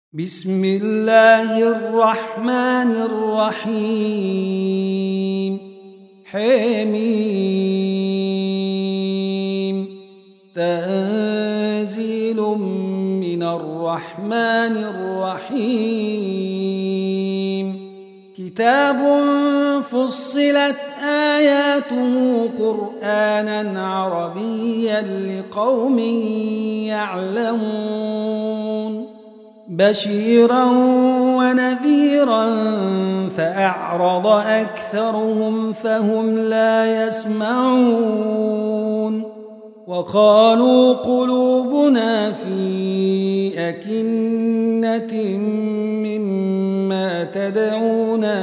بسم الله الرحمن الرحيم حميم تنزيل من الرحمن الرحيم كتاب فصلت آياته قرآنا عربيا لقوم يعلمون بشيرا ونذيرا فأعرض أكثرهم فهم لا يسمعون وقالوا قلوبنا في أكنة مما تدعونا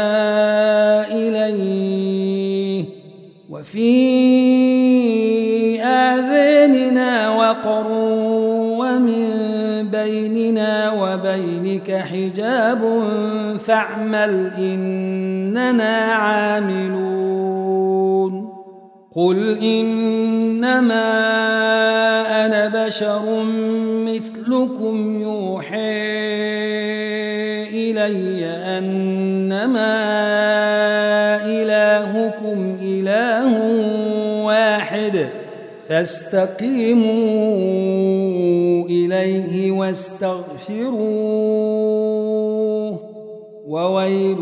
إليه وفي آذاننا وقر ومن بيننا وبينك حجاب فاعمل إننا عاملون قل إنما أنا بشر مثلكم يوحى إلي أنما إلهكم إله واحد فاستقيموا إليه واستغفروه وويل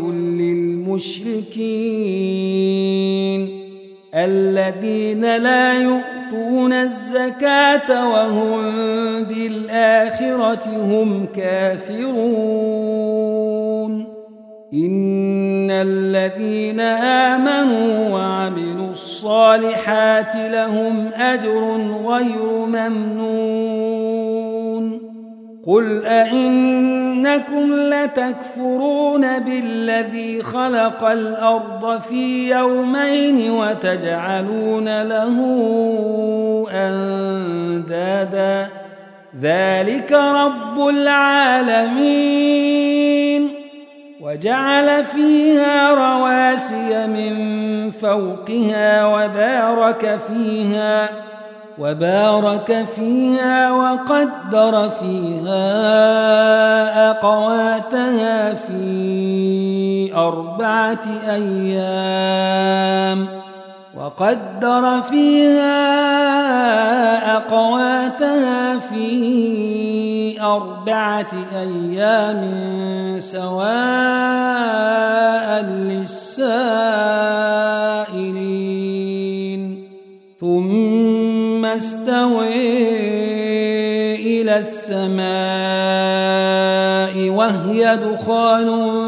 للمشركين الذين لا يؤتون الزكاة وهم بالآخرة هم كافرون إن الذين آمنوا وعملوا الصالحات لهم أجر غير ممنون قل أئنكم لتكفرون بالذي خلق الأرض في يومين وتجعلون له أندادا ذلك رب العالمين وجعل فيها رواسي من فوقها وبارك فيها وقدر فيها أقواتها في 4 أيام سواء للسائلين ثم استوى إلى السماء وهي دخان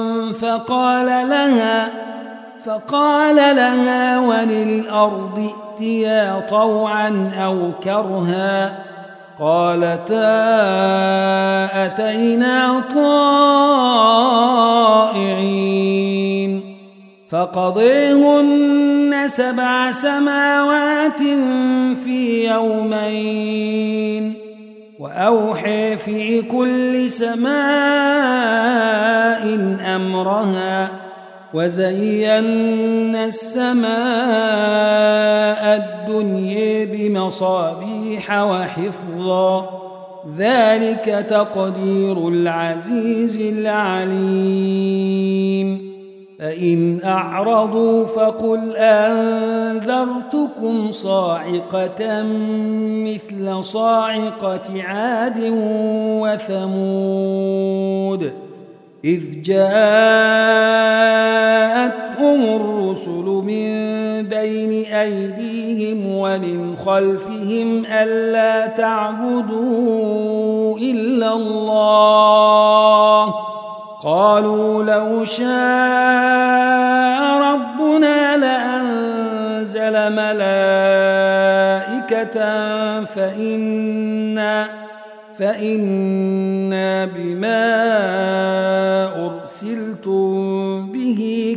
فقال لها وللأرض ائتيا طوعا أو كرها قالتا أتينا طائعين فقضيهن 7 سماوات في يومين وأوحي في كل سماء أمرها وزينا السماء الدنيا بمصابيح وحفظا ذلك تقدير العزيز العليم فإن أعرضوا فقل أنذرتكم صاعقة مثل صاعقة عاد وثمود إذ جاءتهم الرسل من بين أيديهم ومن خلفهم ألا تعبدوا إلا الله قالوا لو شاء ربنا لأنزل ملائكة فإنا بما أرسلتم به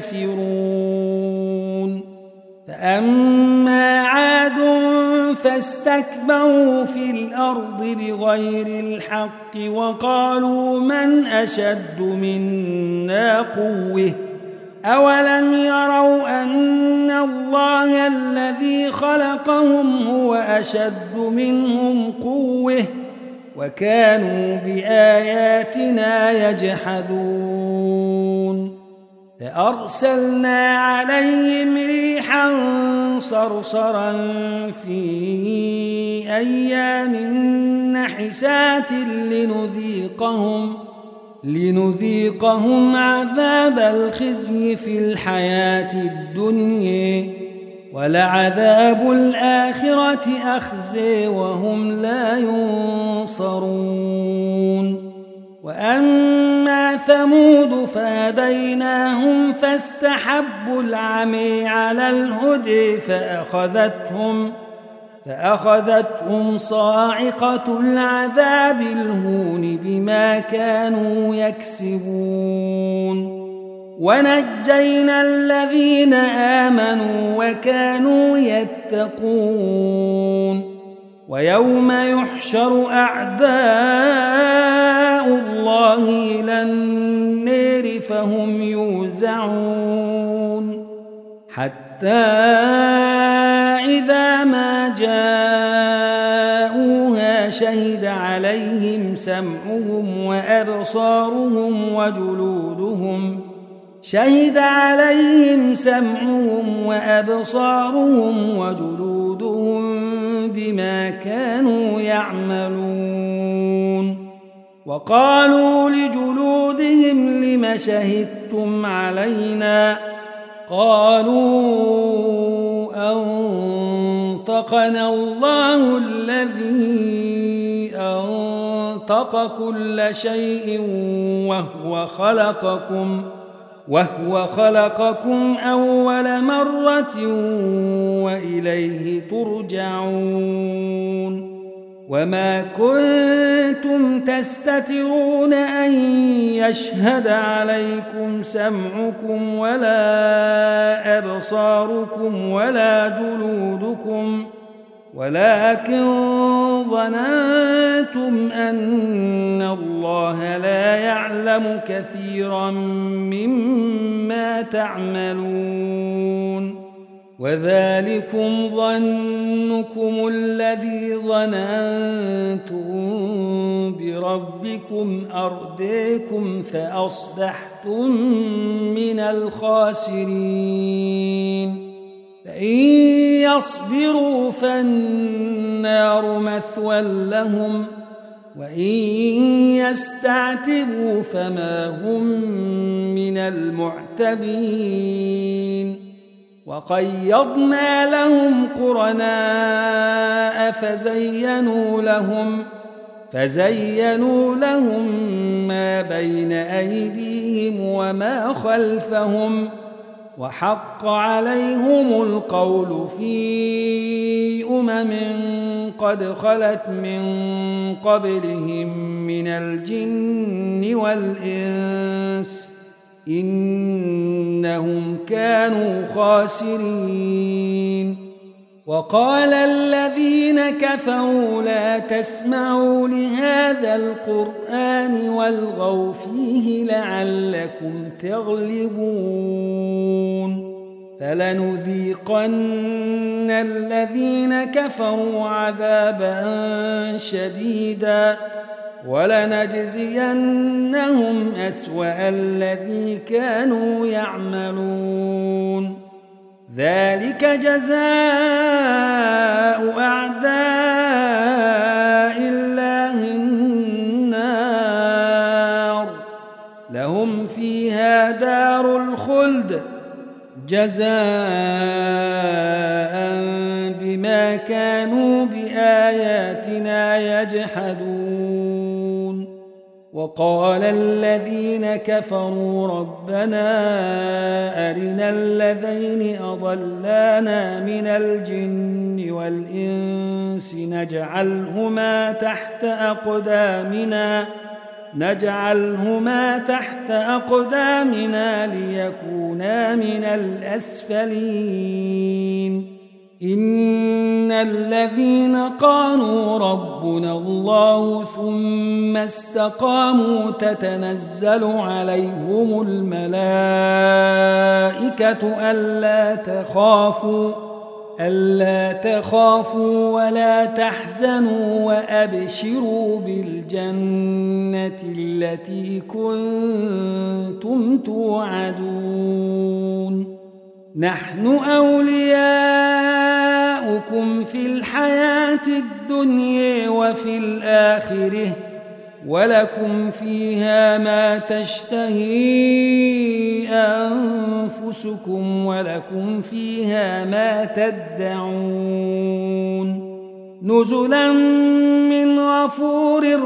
كافرون فأما عاد فاستكبروا في الأرض بغير الحق وقالوا من أشد منا قوة أولم يروا أن الله الذي خلقهم هو أشد منهم قوة وكانوا بآياتنا يجحدون فأرسلنا عليهم ريحا صرصرا في أيام نحسات لنذيقهم عذاب الخزي في الحياة الدنيا ولعذاب الآخرة أخزي وهم لا ينصرون وأما ثمود فهديناهم فاستحبوا العمي على الهدى فأخذتهم صاعقة العذاب الهون بما كانوا يكسبون ونجينا الذين آمنوا وكانوا يتقون ويوم يحشر أعداء الله إلى النار فهم يوزعون حتى إذا ما جاءوها شهد عليهم سمعهم وأبصارهم وجلودهم بما كانوا يعملون وقالوا لجلودهم لم شهدتم علينا قالوا أنطقنا الله الذي أنطق كل شيء وهو خلقكم أول مرة وإليه ترجعون وما كنتم تستترون أن يشهد عليكم سمعكم ولا أبصاركم ولا جلودكم ولكن ظننتم أن الله لا يعلم كثيرا مما تعملون وذلكم ظنكم الذي ظننتم بربكم أرديكم فأصبحتم من الخاسرين فإن يصبروا فالنار مثوى لهم وإن يستعتبوا فما هم من المعتبين وقيضنا لهم قرناء فزينوا لهم ما بين أيديهم وما خلفهم وحق عليهم القول في قد خلت من قبلهم من الجن والإنس إنهم كانوا خاسرين وقال الذين كفروا لا تسمعوا لهذا القرآن والغوا فيه لعلكم تغلبون فلنذيقن الذين كفروا عذابا شديدا ولنجزينهم أسوأ الذي كانوا يعملون ذلك جزاء أعداء الله النار لهم فيها دار الخلد جزاء بما كانوا بآياتنا يجحدون وقال الذين كفروا ربنا أرنا الذين أضلانا من الجن والإنس نجعلهما تحت أقدامنا ليكونا من الأسفلين إن الذين قالوا ربنا الله ثم استقاموا تتنزل عليهم الملائكة ألا تخافوا ولا تحزنوا وأبشروا بالجنة التي كنتم توعدون نحن أولياؤكم في الحياة الدنيا وفي الآخرة ولكم فيها ما تشتهي أنفسكم ولكم فيها ما تدعون نزلا من غفور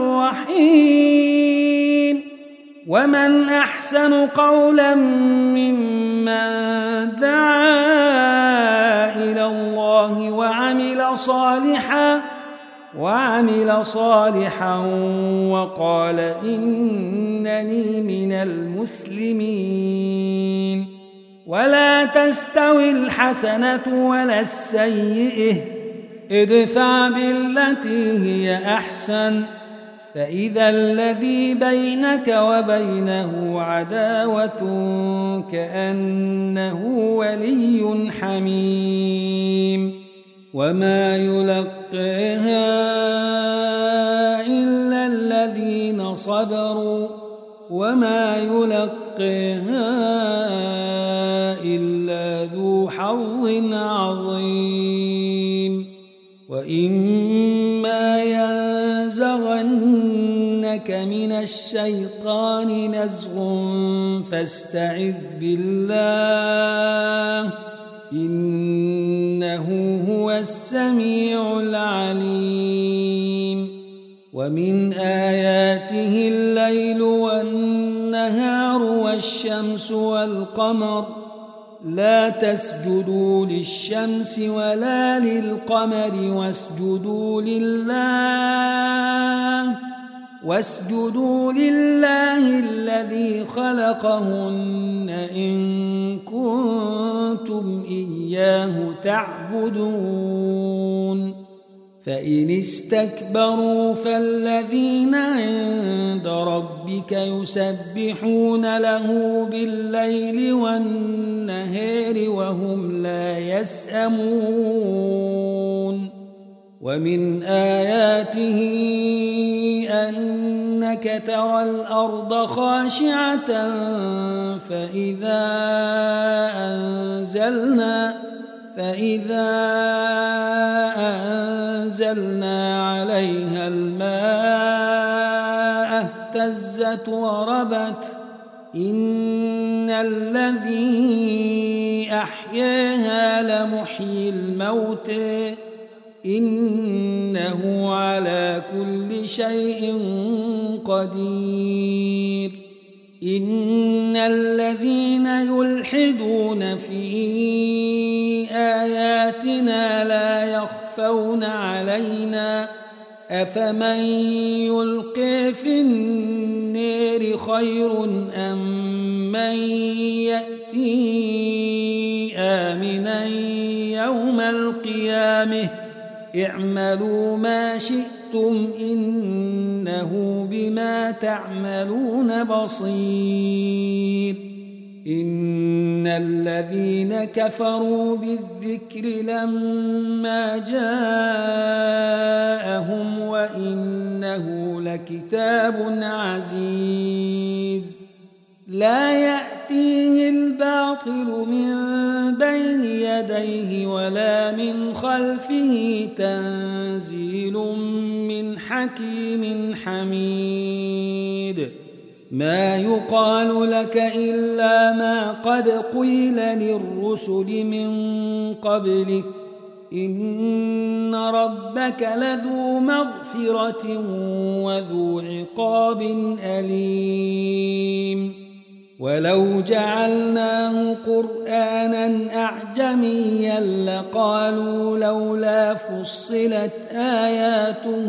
رحيم ومن أحسن قولا ممن دعا إلى الله وعمل صالحا وقال إنني من المسلمين ولا تستوي الحسنة ولا السيئة ادفع بالتي هي أحسن فإذا الذي بينك وبينه عداوة كأنه ولي حميم وما يلقيها إلا الذين صبروا وما يلقيها إلا ذو حظ عظيم وإما ينزغنك من الشيطان نزغ فاستعذ بالله إنه هو السميع العليم ومن آياته الليل والنهار والشمس والقمر لا تسجدوا للشمس ولا للقمر واسجدوا لله الذي خلقهن إن كنتم إياه تعبدون فإن استكبروا فالذين عند ربك يسبحون له بالليل والنهار وهم لا يسأمون ومن آياته أنك ترى الأرض خاشعة فإذا أنزلنا عليها الماء اهتزت وربت إن الذي أحياها لمحيي الموتى إنه على كل شيء قدير إن الذين يلحدون في آياتنا لا يخفون علينا أفمن يلقي في النار خير أم من يأتي آمنا يوم القيامة اعملوا ما شئتم إنه بما تعملون بصير إن الذين كفروا بالذكر لما جاءهم وإنه لكتاب عزيز لا يأتيه الباطل من بين يديه ولا من خلفه تنزيل من حكيم حميد ما يقال لك إلا ما قد قيل للرسل من قبلك إن ربك لذو مغفرة وذو عقاب أليم ولو جعلناه قرآنا أعجميا لقالوا لولا فصلت آياته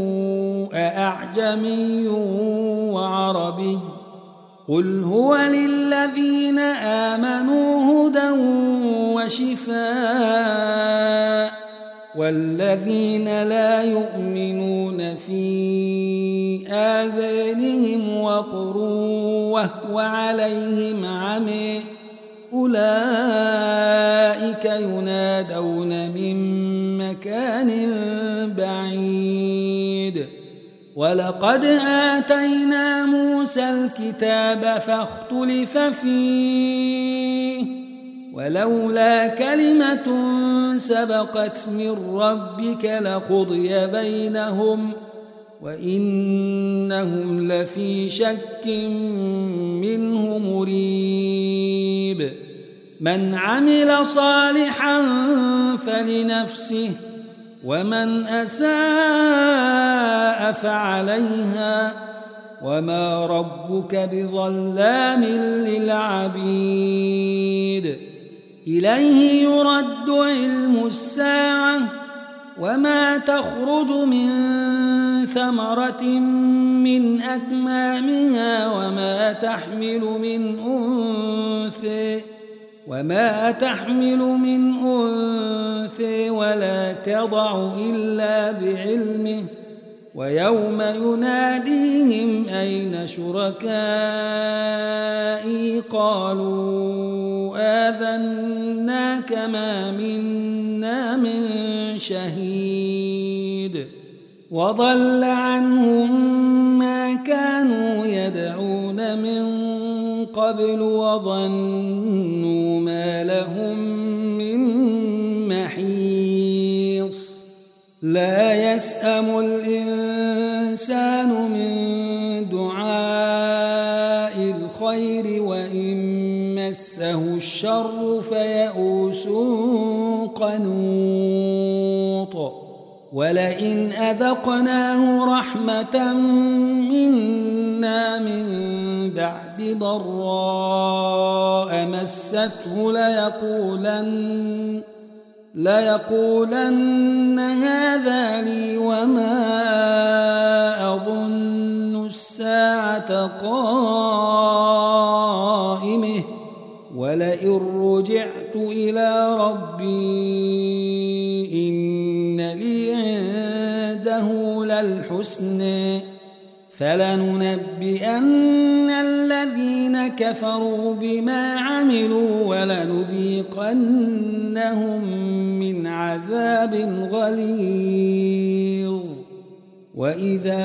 أأعجمي وعربي قل هو للذين آمنوا هدى وشفاء والذين لا يؤمنون في آذانهم وقر وهو عليهم عمي أولئك ينادون ولقد آتينا موسى الكتاب فاختلف فيه ولولا كلمة سبقت من ربك لقضي بينهم وإنهم لفي شك منه مريب من عمل صالحا فلنفسه ومن أساء فعليها وما ربك بظلام للعبيد إليه يرد علم الساعة وما تخرج من ثمرة من أكمامها وما تحمل من أنثى ولا تضع إلا بعلمه ويوم يناديهم أين شركائي قالوا آذناك ما منا من شهيد وضل عنهم ما كانوا يدعون من قبل وظنوا ما لهم من محيص لا يسأم الإنسان من دعاء الخير وإن مسه الشر فيئوس قنوط ولئن أذقناه رحمة منا من بعد ضراء مسته ليقولن هذا لي وما أظن الساعة قائمة ولئن رجعت إلى ربي إن لي عنده للحسنى فلننبئن الذين كفروا بما عملوا ولنذيقنهم من عذاب غليظ وإذا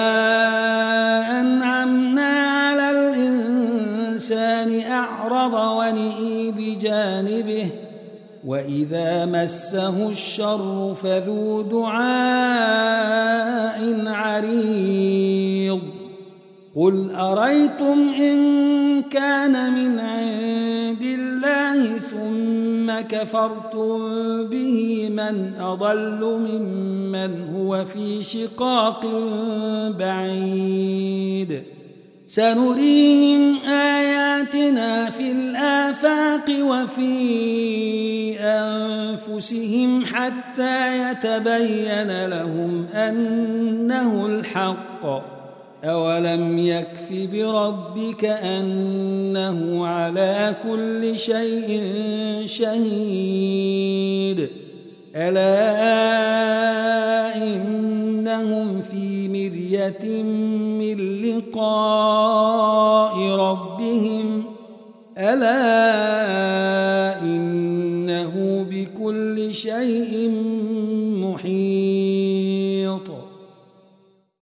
أنعمنا على الإنسان أعرض ونئي بجانبه وإذا مسه الشر فذو دعاء عريض قل أريتم إن كان من عند الله ثم كفرتم به من أضل ممن هو في شقاق بعيد سنريهم آياتنا في الآفاق وفي أنفسهم حتى يتبين لهم أنه الحق أولم يكف بربك أنه على كل شيء شهيد ألا إنهم في مرية من لقاء ربهم ألا إنه بكل شيء محيط